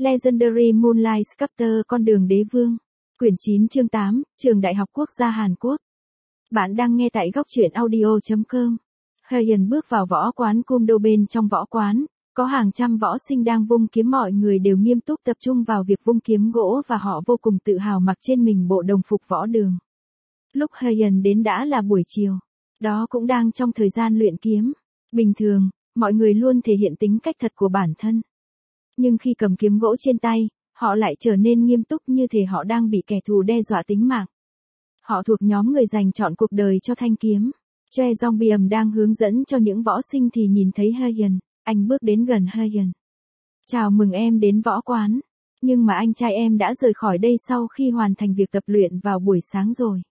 Legendary Moonlight Sculptor Con đường đế vương. Quyển 9 chương 8, Trường Đại học Quốc gia Hàn Quốc. Bạn đang nghe tại góc truyện audio.com. Hyun bước vào võ quán Kumdo. Bên trong võ quán, có hàng trăm võ sinh đang vung kiếm, mọi người đều nghiêm túc tập trung vào việc vung kiếm gỗ và họ vô cùng tự hào mặc trên mình bộ đồng phục võ đường. Lúc Hyun đến đã là buổi chiều, đó cũng đang trong thời gian luyện kiếm. Bình thường, mọi người luôn thể hiện tính cách thật của bản thân. Nhưng khi cầm kiếm gỗ trên tay, họ lại trở nên nghiêm túc như thể họ đang bị kẻ thù đe dọa tính mạng. Họ thuộc nhóm người dành trọn cuộc đời cho thanh kiếm. Choi Jong-byum đang hướng dẫn cho những võ sinh thì nhìn thấy Hyun, anh bước đến gần Hyun. Chào mừng em đến võ quán, nhưng mà anh trai em đã rời khỏi đây sau khi hoàn thành việc tập luyện vào buổi sáng rồi.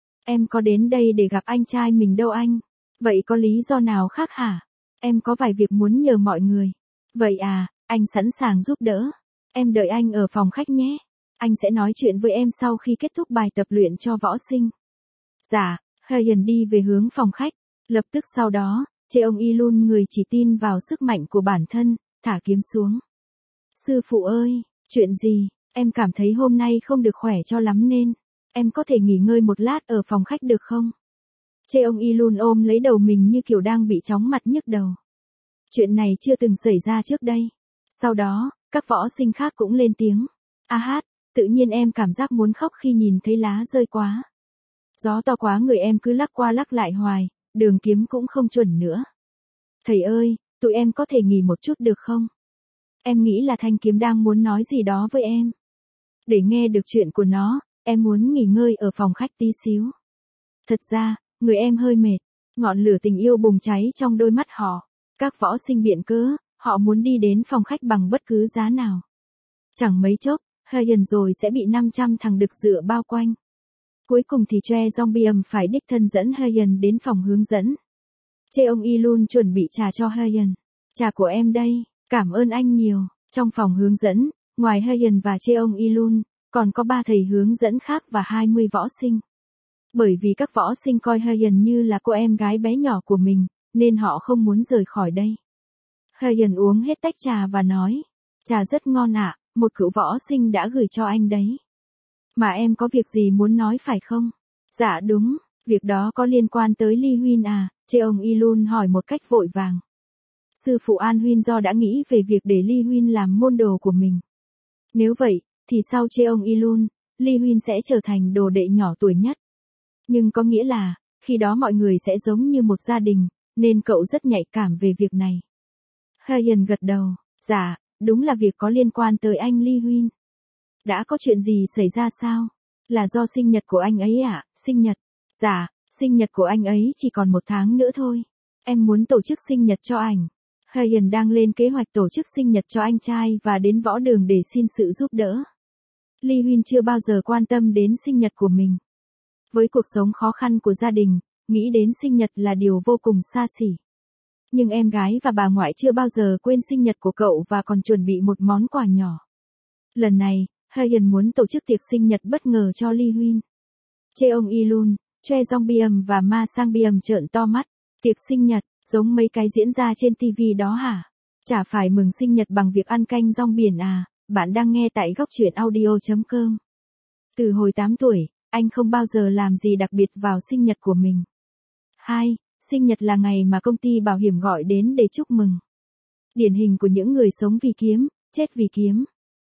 Em có đến đây để gặp anh trai mình đâu anh. Vậy có lý do nào khác hả? Em có vài việc muốn nhờ mọi người. Vậy à, anh sẵn sàng giúp đỡ. Em đợi anh ở phòng khách nhé. Anh sẽ nói chuyện với em sau khi kết thúc bài tập luyện cho võ sinh. Dạ, Hyun đi về hướng phòng khách. Lập tức sau đó, Cheong Il-hun, người chỉ tin vào sức mạnh của bản thân, thả kiếm xuống. Sư phụ ơi, chuyện gì? Em cảm thấy hôm nay không được khỏe cho lắm nên em có thể nghỉ ngơi một lát ở phòng khách được không? Cheong Il-hun ôm lấy đầu mình như kiểu đang bị chóng mặt nhức đầu. Chuyện này chưa từng xảy ra trước đây. Sau đó, các võ sinh khác cũng lên tiếng. A hát, tự nhiên em cảm giác muốn khóc khi nhìn thấy lá rơi quá. Gió to quá, người em cứ lắc qua lắc lại hoài, đường kiếm cũng không chuẩn nữa. Thầy ơi, tụi em có thể nghỉ một chút được không? Em nghĩ là thanh kiếm đang muốn nói gì đó với em. Để nghe được chuyện của nó, em muốn nghỉ ngơi ở phòng khách tí xíu. Thật ra, người em hơi mệt. Ngọn lửa tình yêu bùng cháy trong đôi mắt họ. Các võ sinh biện cớ, họ muốn đi đến phòng khách bằng bất cứ giá nào. Chẳng mấy chốc, Hyun rồi sẽ bị 500 thằng đực dựa bao quanh. Cuối cùng thì Choi Jong-byum phải đích thân dẫn Hyun đến phòng hướng dẫn. Cheong Il-hun chuẩn bị trà cho Hyun. Trà của em đây, cảm ơn anh nhiều. Trong phòng hướng dẫn, ngoài Hyun và Cheong Il-hun, còn có 3 thầy hướng dẫn khác và 20 võ sinh. Bởi vì các võ sinh coi Hyun như là cô em gái bé nhỏ của mình, nên họ không muốn rời khỏi đây. Hyun uống hết tách trà và nói, trà rất ngon ạ, một cựu võ sinh đã gửi cho anh đấy. Mà em có việc gì muốn nói phải không? Dạ đúng, việc đó có liên quan tới Lee Huynh à, Cheong Il-hun hỏi một cách vội vàng. Sư phụ An Huynh do đã nghĩ về việc để Lee Huynh làm môn đồ của mình. Nếu vậy, thì sau Cheong Il-hun, Lee Huynh sẽ trở thành đồ đệ nhỏ tuổi nhất. Nhưng có nghĩa là, khi đó mọi người sẽ giống như một gia đình, nên cậu rất nhạy cảm về việc này. Hyun gật đầu, dạ, đúng là việc có liên quan tới anh Lee Huynh. Đã có chuyện gì xảy ra sao? Là do sinh nhật của anh ấy à? Sinh nhật? Dạ, sinh nhật của anh ấy chỉ còn 1 tháng nữa thôi. Em muốn tổ chức sinh nhật cho ảnh. Hyun đang lên kế hoạch tổ chức sinh nhật cho anh trai và đến võ đường để xin sự giúp đỡ. Lee Huynh chưa bao giờ quan tâm đến sinh nhật của mình. Với cuộc sống khó khăn của gia đình, nghĩ đến sinh nhật là điều vô cùng xa xỉ. Nhưng em gái và bà ngoại chưa bao giờ quên sinh nhật của cậu và còn chuẩn bị một món quà nhỏ. Lần này, Hyun muốn tổ chức tiệc sinh nhật bất ngờ cho Lee Huynh. Cheong Il-hun, Choi Jong-byum và Ma Sang-byum trợn to mắt. Tiệc sinh nhật, giống mấy cái diễn ra trên TV đó hả? Chả phải mừng sinh nhật bằng việc ăn canh rong biển à? Bạn đang nghe tại góc truyện audio.com. Từ hồi 8 tuổi, anh không bao giờ làm gì đặc biệt vào sinh nhật của mình. 2. Sinh nhật là ngày mà công ty bảo hiểm gọi đến để chúc mừng. Điển hình của những người sống vì kiếm, chết vì kiếm.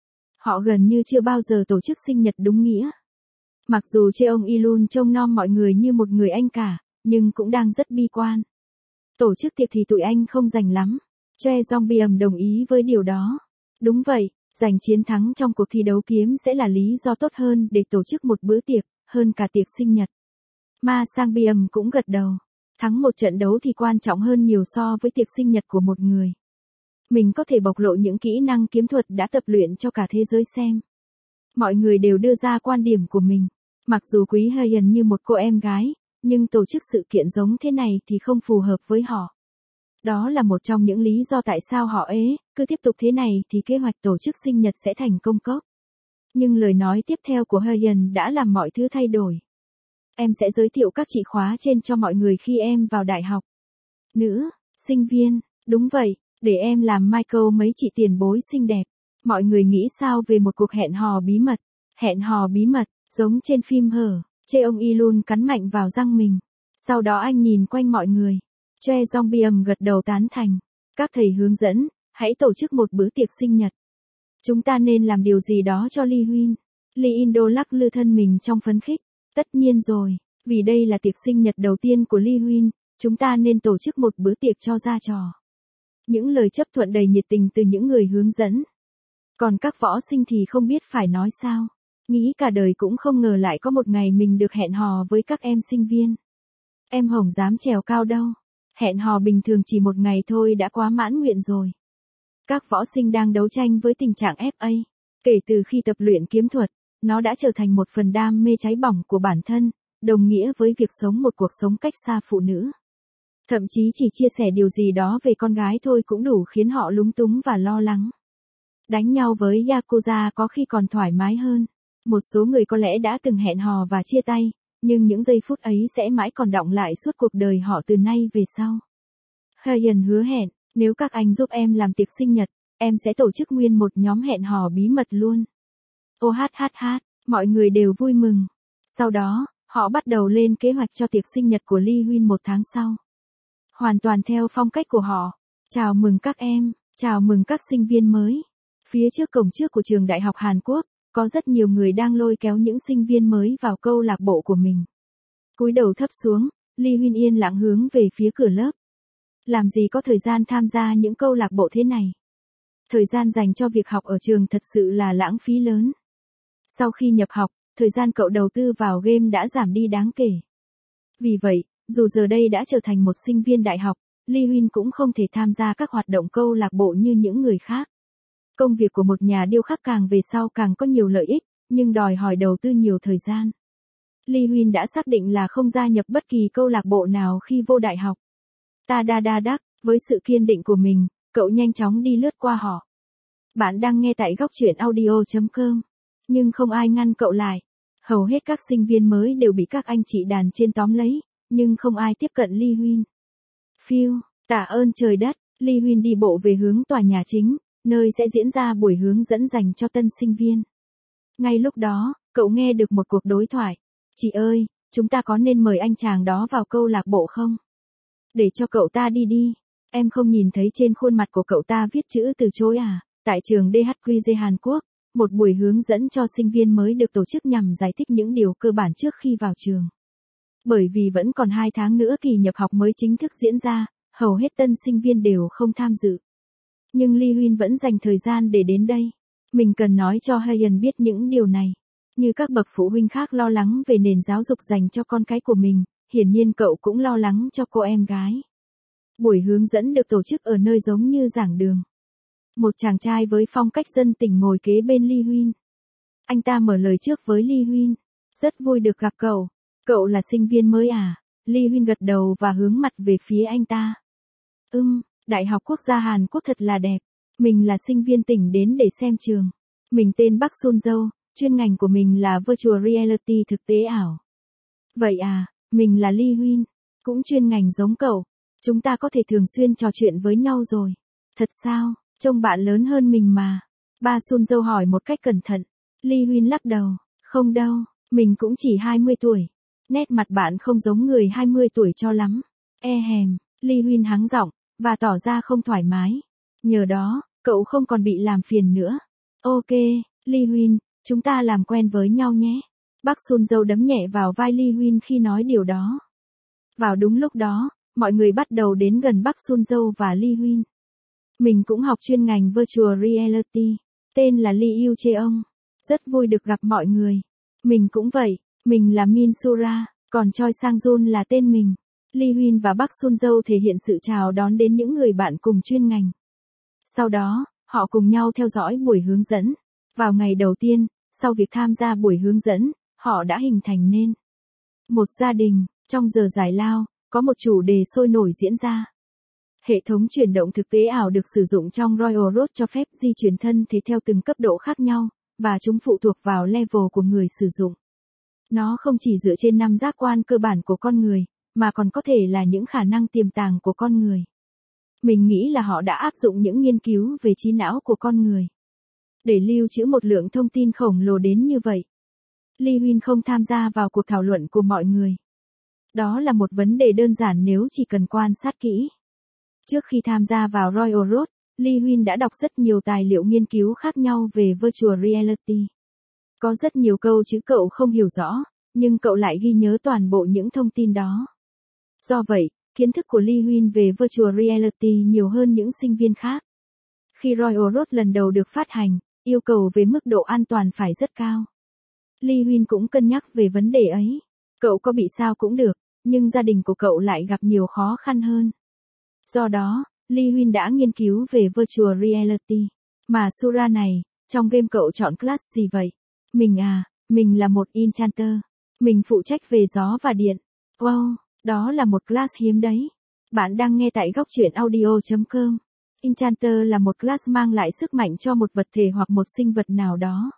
Họ gần như chưa bao giờ tổ chức sinh nhật đúng nghĩa. Mặc dù Cheong Il-hun trông nom mọi người như một người anh cả, nhưng cũng đang rất bi quan. Tổ chức tiệc thì tụi anh không rành lắm. Choi Jong-byum đồng ý với điều đó. Đúng vậy, giành chiến thắng trong cuộc thi đấu kiếm sẽ là lý do tốt hơn để tổ chức một bữa tiệc, hơn cả tiệc sinh nhật. Ma Sang-byum cũng gật đầu. Thắng một trận đấu thì quan trọng hơn nhiều so với tiệc sinh nhật của một người. Mình có thể bộc lộ những kỹ năng kiếm thuật đã tập luyện cho cả thế giới xem. Mọi người đều đưa ra quan điểm của mình. Mặc dù quý Hyun như một cô em gái, nhưng tổ chức sự kiện giống thế này thì không phù hợp với họ. Đó là một trong những lý do tại sao họ cứ tiếp tục thế này thì kế hoạch tổ chức sinh nhật sẽ thành công cốc. Nhưng lời nói tiếp theo của Hyun đã làm mọi thứ thay đổi. Em sẽ giới thiệu các chị khóa trên cho mọi người khi em vào đại học. Nữa, sinh viên, đúng vậy, để em làm Michael mấy chị tiền bối xinh đẹp. Mọi người nghĩ sao về một cuộc hẹn hò bí mật? Hẹn hò bí mật, giống trên phim hở. Cheong Ilun cắn mạnh vào răng mình. Sau đó anh nhìn quanh mọi người. Choi Jong-byum gật đầu tán thành. Các thầy hướng dẫn, hãy tổ chức một bữa tiệc sinh nhật. Chúng ta nên làm điều gì đó cho Lee Huynh. Lee In-do lắc lư thân mình trong phấn khích. Tất nhiên rồi, vì đây là tiệc sinh nhật đầu tiên của Lee Huynh, chúng ta nên tổ chức một bữa tiệc cho ra trò. Những lời chấp thuận đầy nhiệt tình từ những người hướng dẫn. Còn các võ sinh thì không biết phải nói sao. Nghĩ cả đời cũng không ngờ lại có một ngày mình được hẹn hò với các em sinh viên. Em Hồng dám trèo cao đâu. Hẹn hò bình thường chỉ một ngày thôi đã quá mãn nguyện rồi. Các võ sinh đang đấu tranh với tình trạng FA. Kể từ khi tập luyện kiếm thuật, nó đã trở thành một phần đam mê cháy bỏng của bản thân, đồng nghĩa với việc sống một cuộc sống cách xa phụ nữ. Thậm chí chỉ chia sẻ điều gì đó về con gái thôi cũng đủ khiến họ lúng túng và lo lắng. Đánh nhau với Yakuza có khi còn thoải mái hơn. Một số người có lẽ đã từng hẹn hò và chia tay, nhưng những giây phút ấy sẽ mãi còn đọng lại suốt cuộc đời họ từ nay về sau. Hyeon hứa hẹn, nếu các anh giúp em làm tiệc sinh nhật, em sẽ tổ chức nguyên một nhóm hẹn hò bí mật luôn. Ô hát hát hát, mọi người đều vui mừng. Sau đó, họ bắt đầu lên kế hoạch cho tiệc sinh nhật của Lee Huynh một tháng sau. Hoàn toàn theo phong cách của họ. Chào mừng các em, chào mừng các sinh viên mới. Phía trước cổng trước của trường đại học Hàn Quốc, có rất nhiều người đang lôi kéo những sinh viên mới vào câu lạc bộ của mình. Cúi đầu thấp xuống, Lee Huynh yên lặng hướng về phía cửa lớp. Làm gì có thời gian tham gia những câu lạc bộ thế này. Thời gian dành cho việc học ở trường thật sự là lãng phí lớn. Sau khi nhập học, thời gian cậu đầu tư vào game đã giảm đi đáng kể. Vì vậy, dù giờ đây đã trở thành một sinh viên đại học, Lee Huynh cũng không thể tham gia các hoạt động câu lạc bộ như những người khác. Công việc của một nhà điêu khắc càng về sau càng có nhiều lợi ích, nhưng đòi hỏi đầu tư nhiều thời gian. Lee Huynh đã xác định là không gia nhập bất kỳ câu lạc bộ nào khi vô đại học. Ta đa đa đắc, với sự kiên định của mình, cậu nhanh chóng đi lướt qua họ. Bạn đang nghe tại góc truyện audio.com. Nhưng không ai ngăn cậu lại. Hầu hết các sinh viên mới đều bị các anh chị đàn trên tóm lấy, nhưng không ai tiếp cận Lee Huynh. Phiêu, tạ ơn trời đất, Lee Huynh đi bộ về hướng tòa nhà chính, nơi sẽ diễn ra buổi hướng dẫn dành cho tân sinh viên. Ngay lúc đó, cậu nghe được một cuộc đối thoại. Chị ơi, chúng ta có nên mời anh chàng đó vào câu lạc bộ không? Để cho cậu ta đi đi. Em không nhìn thấy trên khuôn mặt của cậu ta viết chữ từ chối à? Tại trường DHQG Hàn Quốc, một buổi hướng dẫn cho sinh viên mới được tổ chức nhằm giải thích những điều cơ bản trước khi vào trường. Bởi vì vẫn còn 2 tháng nữa kỳ nhập học mới chính thức diễn ra, hầu hết tân sinh viên đều không tham dự. Nhưng Lee Huynh vẫn dành thời gian để đến đây. Mình cần nói cho Hyeon biết những điều này. Như các bậc phụ huynh khác lo lắng về nền giáo dục dành cho con cái của mình, hiển nhiên cậu cũng lo lắng cho cô em gái. Buổi hướng dẫn được tổ chức ở nơi giống như giảng đường. Một chàng trai với phong cách dân tỉnh ngồi kế bên Lee Huynh. Anh ta mở lời trước với Lee Huynh. Rất vui được gặp cậu. Cậu là sinh viên mới à? Lee Huynh gật đầu và hướng mặt về phía anh ta. Đại học quốc gia Hàn Quốc thật là đẹp. Mình là sinh viên tỉnh đến để xem trường. Mình tên Park Sun-jo, chuyên ngành của mình là Virtual Reality thực tế ảo. Vậy à, mình là Lee Huynh, cũng chuyên ngành giống cậu. Chúng ta có thể thường xuyên trò chuyện với nhau rồi. Thật sao, trông bạn lớn hơn mình mà. Ba Sun-jo hỏi một cách cẩn thận. Lee Huynh lắc đầu, không đâu, mình cũng chỉ 20 tuổi. Nét mặt bạn không giống người 20 tuổi cho lắm. Lee Huynh hắng giọng, và tỏ ra không thoải mái. Nhờ đó, cậu không còn bị làm phiền nữa. Ok, Lee Huynh, chúng ta làm quen với nhau nhé. Park Sun-jo đấm nhẹ vào vai Lee Huynh khi nói điều đó. Vào đúng lúc đó, mọi người bắt đầu đến gần Park Sun-jo và Lee Huynh. Mình cũng học chuyên ngành Virtual Reality. Tên là Lee Yu Cheong. Rất vui được gặp mọi người. Mình cũng vậy, mình là Min Sura, còn Choi Sang Jun là tên mình. Lee Huynh và Park Sun-jo thể hiện sự chào đón đến những người bạn cùng chuyên ngành. Sau đó, họ cùng nhau theo dõi buổi hướng dẫn. Vào ngày đầu tiên, sau việc tham gia buổi hướng dẫn, họ đã hình thành nên một gia đình. Trong giờ giải lao, có một chủ đề sôi nổi diễn ra. Hệ thống chuyển động thực tế ảo được sử dụng trong Royal Road cho phép di chuyển thân thể theo từng cấp độ khác nhau, và chúng phụ thuộc vào level của người sử dụng. Nó không chỉ dựa trên 5 giác quan cơ bản của con người, mà còn có thể là những khả năng tiềm tàng của con người. Mình nghĩ là họ đã áp dụng những nghiên cứu về trí não của con người để lưu trữ một lượng thông tin khổng lồ đến như vậy. Lee Huynh không tham gia vào cuộc thảo luận của mọi người. Đó là một vấn đề đơn giản nếu chỉ cần quan sát kỹ. Trước khi tham gia vào Royal Road, Lee Huynh đã đọc rất nhiều tài liệu nghiên cứu khác nhau về virtual reality. Có rất nhiều câu chữ cậu không hiểu rõ, nhưng cậu lại ghi nhớ toàn bộ những thông tin đó. Do vậy, kiến thức của Lee Huynh về virtual reality nhiều hơn những sinh viên khác. Khi Royal Road lần đầu được phát hành, yêu cầu về mức độ an toàn phải rất cao. Lee Huynh cũng cân nhắc về vấn đề ấy. Cậu có bị sao cũng được, nhưng gia đình của cậu lại gặp nhiều khó khăn hơn. Do đó, Lee Huynh đã nghiên cứu về virtual reality. Mà Sura này, trong game cậu chọn class gì vậy? Mình là một enchanter. Mình phụ trách về gió và điện. Wow, đó là một class hiếm đấy. Bạn đang nghe tại góc truyện audio.com. Enchanter là một class mang lại sức mạnh cho một vật thể hoặc một sinh vật nào đó.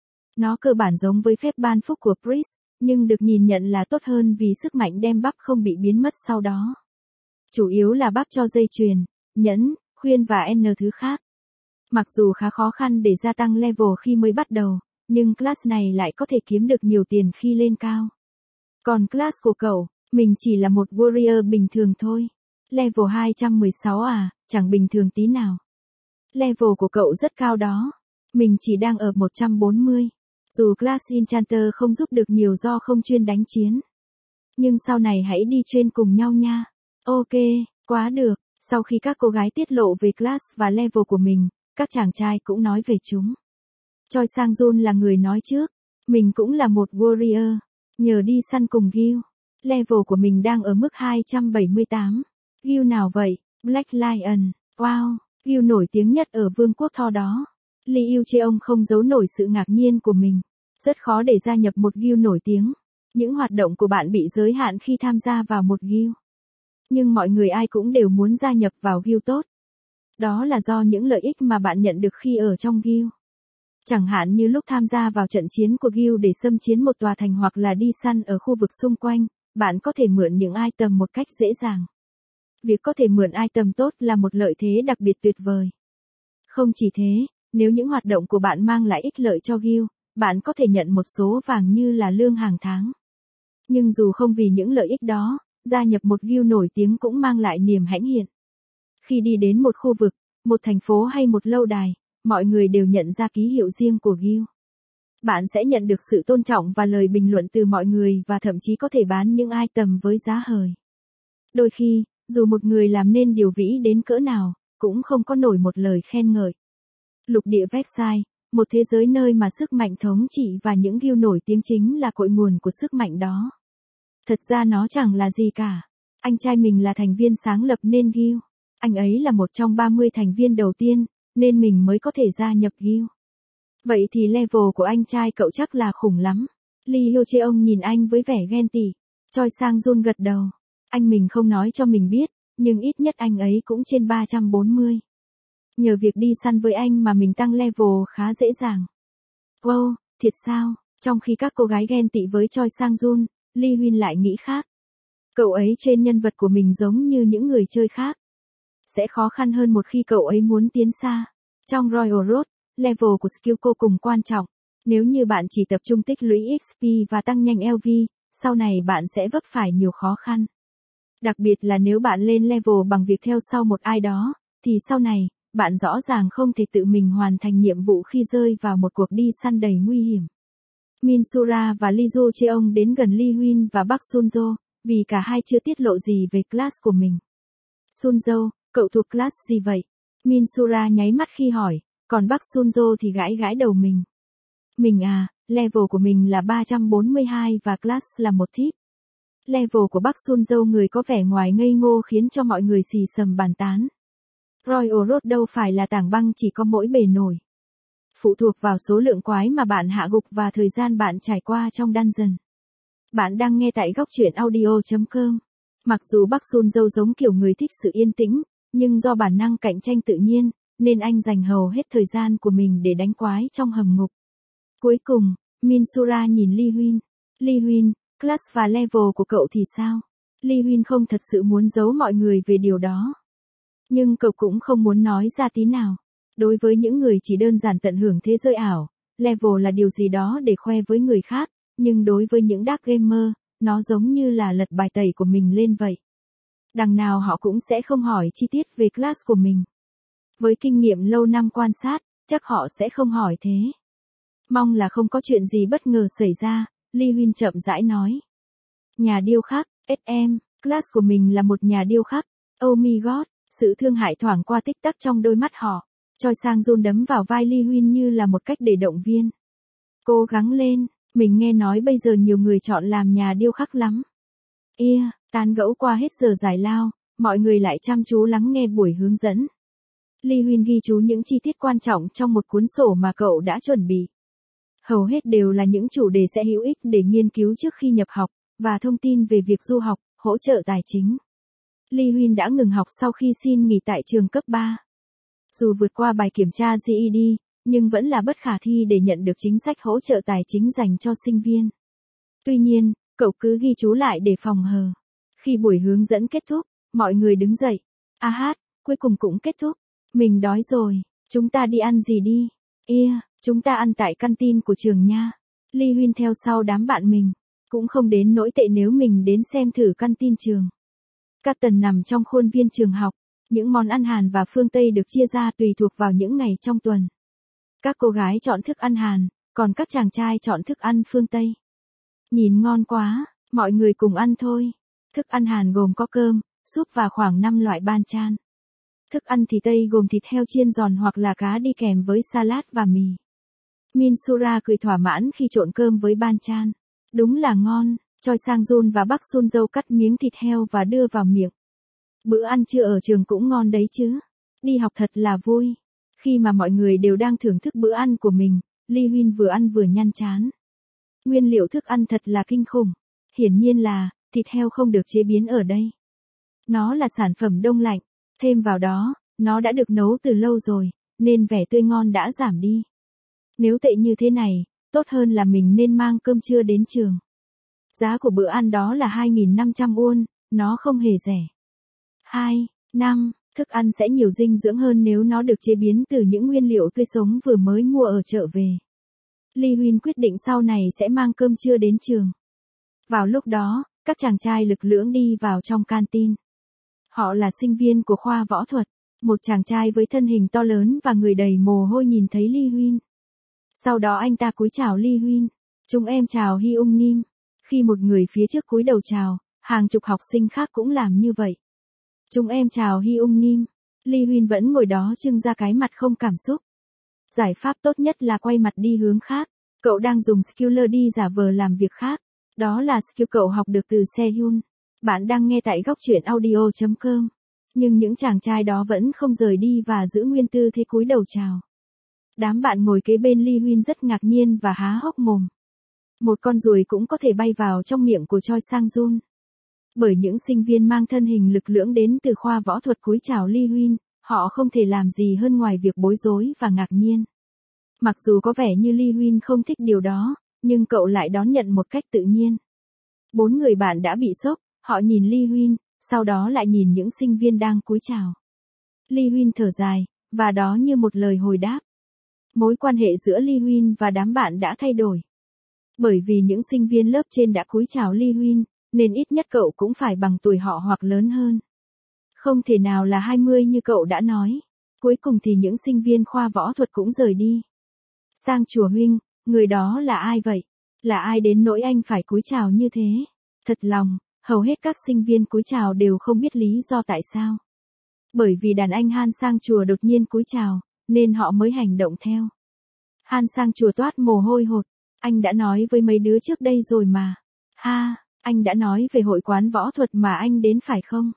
Nó cơ bản giống với phép ban phúc của Priest, nhưng được nhìn nhận là tốt hơn vì sức mạnh đem bắp không bị biến mất sau đó. Chủ yếu là bắp cho dây chuyền, nhẫn, khuyên và N thứ khác. Mặc dù khá khó khăn để gia tăng level khi mới bắt đầu, nhưng class này lại có thể kiếm được nhiều tiền khi lên cao. Còn class của cậu, mình chỉ là một warrior bình thường thôi. Level 216 à, chẳng bình thường tí nào. Level của cậu rất cao đó. Mình chỉ đang ở 140. Dù class Enchanter không giúp được nhiều do không chuyên đánh chiến. Nhưng sau này hãy đi trên cùng nhau nha. Ok, quá được. Sau khi các cô gái tiết lộ về class và level của mình, các chàng trai cũng nói về chúng. Choi Sang-jun là người nói trước. Mình cũng là một warrior. Nhờ đi săn cùng Gil. Level của mình đang ở mức 278. Gil nào vậy? Black Lion. Wow, Gil nổi tiếng nhất ở vương quốc Thor đó. Lee Yoo-cheong không giấu nổi sự ngạc nhiên của mình. Rất khó để gia nhập một guild nổi tiếng. Những hoạt động của bạn bị giới hạn khi tham gia vào một guild. Nhưng mọi người ai cũng đều muốn gia nhập vào guild tốt. Đó là do những lợi ích mà bạn nhận được khi ở trong guild. Chẳng hạn như lúc tham gia vào trận chiến của guild để xâm chiếm một tòa thành hoặc là đi săn ở khu vực xung quanh, bạn có thể mượn những item một cách dễ dàng. Việc có thể mượn item tốt là một lợi thế đặc biệt tuyệt vời. Không chỉ thế, nếu những hoạt động của bạn mang lại ích lợi cho guild, bạn có thể nhận một số vàng như là lương hàng tháng. Nhưng dù không vì những lợi ích đó, gia nhập một guild nổi tiếng cũng mang lại niềm hãnh diện. Khi đi đến một khu vực, một thành phố hay một lâu đài, mọi người đều nhận ra ký hiệu riêng của guild. Bạn sẽ nhận được sự tôn trọng và lời bình luận từ mọi người và thậm chí có thể bán những item với giá hời. Đôi khi, dù một người làm nên điều vĩ đến cỡ nào, cũng không có nổi một lời khen ngợi. Lục địa website, một thế giới nơi mà sức mạnh thống trị và những guild nổi tiếng chính là cội nguồn của sức mạnh đó. Thật ra nó chẳng là gì cả. Anh trai mình là thành viên sáng lập nên guild. Anh ấy là một trong 30 thành viên đầu tiên, nên mình mới có thể gia nhập guild. Vậy thì level của anh trai cậu chắc là khủng lắm. Lee Yoo-cheong nhìn anh với vẻ ghen tị. Choi Sang-jun gật đầu. Anh mình không nói cho mình biết, nhưng ít nhất anh ấy cũng trên 340. Nhờ việc đi săn với anh mà mình tăng level khá dễ dàng. Wow, thiệt sao? Trong khi các cô gái ghen tị với Choi Sang-jun, Lee Huynh lại nghĩ khác. Cậu ấy trên nhân vật của mình giống như những người chơi khác. Sẽ khó khăn hơn một khi cậu ấy muốn tiến xa. Trong Royal Road, level của skill vô cùng quan trọng. Nếu như bạn chỉ tập trung tích lũy XP và tăng nhanh LV, sau này bạn sẽ vấp phải nhiều khó khăn. Đặc biệt là nếu bạn lên level bằng việc theo sau một ai đó, thì sau này, bạn rõ ràng không thể tự mình hoàn thành nhiệm vụ khi rơi vào một cuộc đi săn đầy nguy hiểm. Minsura và Lee Yoo-cheong đến gần Lee Huynh và Park Sun-jo, vì cả hai chưa tiết lộ gì về class của mình. Sun-jo, cậu thuộc class gì vậy? Minsura nháy mắt khi hỏi, còn Park Sun-jo thì gãi gãi đầu mình. Level của mình là 342 và class là một thief. Level của Park Sun-jo người có vẻ ngoài ngây ngô khiến cho mọi người xì xầm bàn tán. Royal Road đâu phải là tảng băng chỉ có mỗi bề nổi. Phụ thuộc vào số lượng quái mà bạn hạ gục và thời gian bạn trải qua trong dungeon. Bạn đang nghe tại góc truyện audio.com. Mặc dù Park Sun-jo giống kiểu người thích sự yên tĩnh, nhưng do bản năng cạnh tranh tự nhiên, nên anh dành hầu hết thời gian của mình để đánh quái trong hầm ngục. Cuối cùng, Minsura nhìn Lee Huynh. Lee Huynh, class và level của cậu thì sao? Lee Huynh không thật sự muốn giấu mọi người về điều đó. Nhưng cậu cũng không muốn nói ra tí nào. Đối với những người chỉ đơn giản tận hưởng thế giới ảo, level là điều gì đó để khoe với người khác, nhưng đối với những dark gamer, nó giống như là lật bài tẩy của mình lên vậy. Đằng nào họ cũng sẽ không hỏi chi tiết về class của mình. Với kinh nghiệm lâu năm quan sát, chắc họ sẽ không hỏi thế. Mong là không có chuyện gì bất ngờ xảy ra, Lee Huynh chậm rãi nói. Nhà điêu khắc, SM, class của mình là một nhà điêu khắc. Oh my god, sự thương hại thoảng qua tích tắc trong đôi mắt họ. Choi Sang-jun đấm vào vai Lee Huynh như là một cách để động viên. Cố gắng lên, mình nghe nói bây giờ nhiều người chọn làm nhà điêu khắc lắm. Tán gẫu qua hết giờ giải lao, mọi người lại chăm chú lắng nghe buổi hướng dẫn. Lee Huynh ghi chú những chi tiết quan trọng trong một cuốn sổ mà cậu đã chuẩn bị. Hầu hết đều là những chủ đề sẽ hữu ích để nghiên cứu trước khi nhập học, và thông tin về việc du học, hỗ trợ tài chính. Lee Huynh đã ngừng học sau khi xin nghỉ tại trường cấp 3. Dù vượt qua bài kiểm tra GED, nhưng vẫn là bất khả thi để nhận được chính sách hỗ trợ tài chính dành cho sinh viên. Tuy nhiên, cậu cứ ghi chú lại để phòng hờ. Khi buổi hướng dẫn kết thúc, mọi người đứng dậy. Cuối cùng cũng kết thúc. Mình đói rồi, chúng ta đi ăn gì đi? Chúng ta ăn tại canteen của trường nha. Lee Huynh theo sau đám bạn mình. Cũng không đến nỗi tệ nếu mình đến xem thử canteen trường. Các tầng nằm trong khuôn viên trường học. Những món ăn Hàn và phương Tây được chia ra tùy thuộc vào những ngày trong tuần. Các cô gái chọn thức ăn Hàn, còn các chàng trai chọn thức ăn phương Tây. Nhìn ngon quá, mọi người cùng ăn thôi. Thức ăn Hàn gồm có cơm, súp và khoảng 5 loại banchan. Thức ăn thì Tây gồm thịt heo chiên giòn hoặc là cá đi kèm với salad và mì. Minsura cười thỏa mãn khi trộn cơm với banchan. Đúng là ngon, Choi Sang-jun và Park Sun-jo cắt miếng thịt heo và đưa vào miệng. Bữa ăn trưa ở trường cũng ngon đấy chứ. Đi học thật là vui. Khi mà mọi người đều đang thưởng thức bữa ăn của mình, Lee Huynh vừa ăn vừa nhăn trán. Nguyên liệu thức ăn thật là kinh khủng. Hiển nhiên là, thịt heo không được chế biến ở đây. Nó là sản phẩm đông lạnh. Thêm vào đó, nó đã được nấu từ lâu rồi, nên vẻ tươi ngon đã giảm đi. Nếu tệ như thế này, tốt hơn là mình nên mang cơm trưa đến trường. Giá của bữa ăn đó là 2.500 won, nó không hề rẻ. 5. Thức ăn sẽ nhiều dinh dưỡng hơn nếu nó được chế biến từ những nguyên liệu tươi sống vừa mới mua ở chợ về. Lee Huynh quyết định sau này sẽ mang cơm trưa đến trường. Vào lúc đó, các chàng trai lực lưỡng đi vào trong canteen. Họ là sinh viên của khoa võ thuật. Một chàng trai với thân hình to lớn và người đầy mồ hôi nhìn thấy Lee Huynh. Sau đó anh ta cúi chào Lee Huynh. Chúng em chào Hyung Nim. Khi một người phía trước cúi đầu chào, hàng chục học sinh khác cũng làm như vậy. Chúng em chào Hyung Nim. Lee Huynh vẫn ngồi đó trưng ra cái mặt không cảm xúc. Giải pháp tốt nhất là quay mặt đi hướng khác. Cậu đang dùng skiller đi giả vờ làm việc khác. Đó là skill cậu học được từ Sehun. Bạn đang nghe tại góc truyện audio.com. Nhưng những chàng trai đó vẫn không rời đi và giữ nguyên tư thế cúi đầu chào. Đám bạn ngồi kế bên Lee Huynh rất ngạc nhiên và há hốc mồm. Một con ruồi cũng có thể bay vào trong miệng của Choi Sang-jun. Bởi những sinh viên mang thân hình lực lưỡng đến từ khoa võ thuật cúi chào Lee Huynh, họ không thể làm gì hơn ngoài việc bối rối và ngạc nhiên. Mặc dù có vẻ như Lee Huynh không thích điều đó, nhưng cậu lại đón nhận một cách tự nhiên. 4 người bạn đã bị sốc, họ nhìn Lee Huynh, sau đó lại nhìn những sinh viên đang cúi chào. Lee Huynh thở dài, và đó như một lời hồi đáp. Mối quan hệ giữa Lee Huynh và đám bạn đã thay đổi. Bởi vì những sinh viên lớp trên đã cúi chào Lee Huynh, nên ít nhất cậu cũng phải bằng tuổi họ hoặc lớn hơn. Không thể nào là 20 như cậu đã nói. Cuối cùng thì những sinh viên khoa võ thuật cũng rời đi. Sang chùa Huynh, người đó là ai vậy? Là ai đến nỗi anh phải cúi chào như thế? Thật lòng, hầu hết các sinh viên cúi chào đều không biết lý do tại sao. Bởi vì đàn anh Han Sang chùa đột nhiên cúi chào, nên họ mới hành động theo. Han Sang chùa toát mồ hôi hột. Anh đã nói với mấy đứa trước đây rồi mà. Anh đã nói về hội quán võ thuật mà anh đến phải không?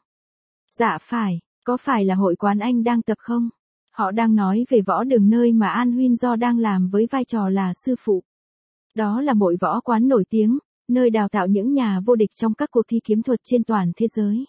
Dạ phải, có phải là hội quán anh đang tập không? Họ đang nói về võ đường nơi mà An Huynh Do đang làm với vai trò là sư phụ. Đó là một võ quán nổi tiếng, nơi đào tạo những nhà vô địch trong các cuộc thi kiếm thuật trên toàn thế giới.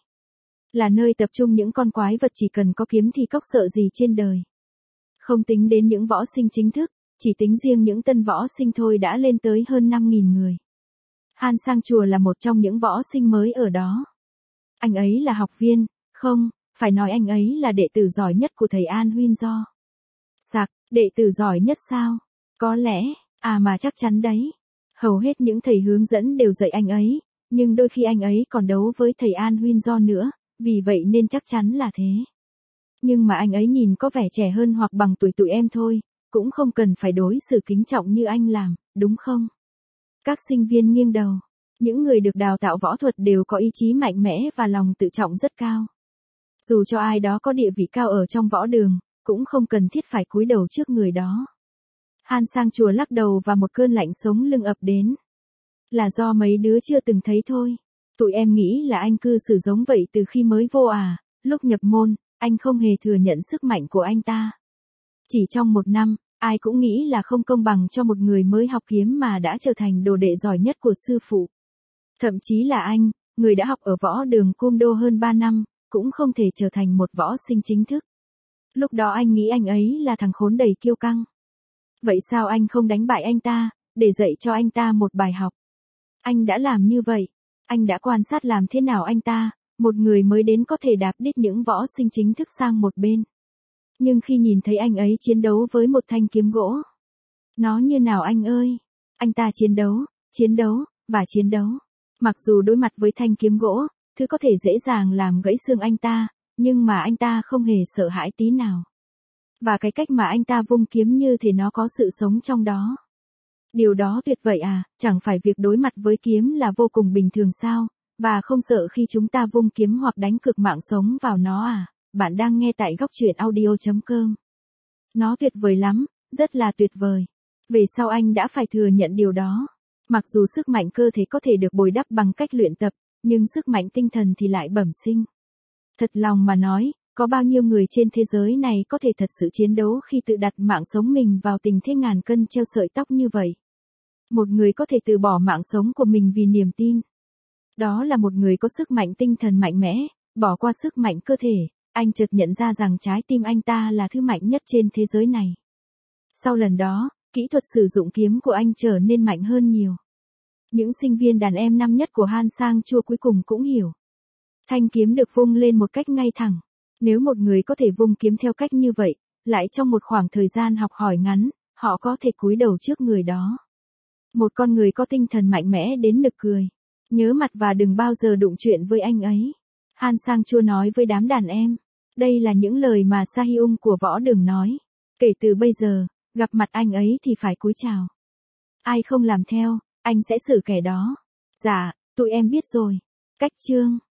Là nơi tập trung những con quái vật chỉ cần có kiếm thì cóc sợ gì trên đời. Không tính đến những võ sinh chính thức, chỉ tính riêng những tân võ sinh thôi đã lên tới hơn 5.000 người. Han Sang chùa là một trong những võ sinh mới ở đó. Anh ấy là học viên, không, phải nói anh ấy là đệ tử giỏi nhất của thầy An Huynh Do. Sặc, đệ tử giỏi nhất sao? Có lẽ, mà chắc chắn đấy. Hầu hết những thầy hướng dẫn đều dạy anh ấy, nhưng đôi khi anh ấy còn đấu với thầy An Huyên Do nữa, vì vậy nên chắc chắn là thế. Nhưng mà anh ấy nhìn có vẻ trẻ hơn hoặc bằng tuổi tụi em thôi, cũng không cần phải đối xử kính trọng như anh làm, đúng không? Các sinh viên nghiêng đầu. Những người được đào tạo võ thuật đều có ý chí mạnh mẽ và lòng tự trọng rất cao. Dù cho ai đó có địa vị cao ở trong võ đường, cũng không cần thiết phải cúi đầu trước người đó. Han Sang Chùa lắc đầu và một cơn lạnh sống lưng ập đến. Là do mấy đứa chưa từng thấy thôi. Tụi em nghĩ là anh cư xử giống vậy từ khi mới vô à, lúc nhập môn, anh không hề thừa nhận sức mạnh của anh ta. Chỉ trong 1 năm, ai cũng nghĩ là không công bằng cho một người mới học kiếm mà đã trở thành đồ đệ giỏi nhất của sư phụ. Thậm chí là anh, người đã học ở võ đường Kumdo hơn 3 năm, cũng không thể trở thành một võ sinh chính thức. Lúc đó anh nghĩ anh ấy là thằng khốn đầy kiêu căng. Vậy sao anh không đánh bại anh ta, để dạy cho anh ta một bài học? Anh đã làm như vậy. Anh đã quan sát làm thế nào anh ta, một người mới đến có thể đạp đít những võ sinh chính thức sang một bên. Nhưng khi nhìn thấy anh ấy chiến đấu với một thanh kiếm gỗ, nó như nào anh ơi? Anh ta chiến đấu, và chiến đấu. Mặc dù đối mặt với thanh kiếm gỗ, thứ có thể dễ dàng làm gãy xương anh ta, nhưng mà anh ta không hề sợ hãi tí nào. Và cái cách mà anh ta vung kiếm như thể nó có sự sống trong đó. Điều đó tuyệt vời à, chẳng phải việc đối mặt với kiếm là vô cùng bình thường sao, và không sợ khi chúng ta vung kiếm hoặc đánh cược mạng sống vào nó à? Bạn đang nghe tại góc truyện audio.com. Nó tuyệt vời lắm, rất là tuyệt vời. Về sau anh đã phải thừa nhận điều đó. Mặc dù sức mạnh cơ thể có thể được bồi đắp bằng cách luyện tập, nhưng sức mạnh tinh thần thì lại bẩm sinh. Thật lòng mà nói, có bao nhiêu người trên thế giới này có thể thật sự chiến đấu khi tự đặt mạng sống mình vào tình thế ngàn cân treo sợi tóc như vậy? Một người có thể từ bỏ mạng sống của mình vì niềm tin. Đó là một người có sức mạnh tinh thần mạnh mẽ, bỏ qua sức mạnh cơ thể. Anh chợt nhận ra rằng trái tim anh ta là thứ mạnh nhất trên thế giới này. Sau lần đó, kỹ thuật sử dụng kiếm của anh trở nên mạnh hơn nhiều. Những sinh viên đàn em năm nhất của Han Sang Chua cuối cùng cũng hiểu. Thanh kiếm được vung lên một cách ngay thẳng. Nếu một người có thể vung kiếm theo cách như vậy, lại trong một khoảng thời gian học hỏi ngắn, họ có thể cúi đầu trước người đó. Một con người có tinh thần mạnh mẽ đến nực cười. Nhớ mặt và đừng bao giờ đụng chuyện với anh ấy. Han Sang Chua nói với đám đàn em. Đây là những lời mà Sa Hyung của võ đường nói. Kể từ bây giờ, gặp mặt anh ấy thì phải cúi chào. Ai không làm theo, anh sẽ xử kẻ đó. Dạ, tụi em biết rồi. Cách chương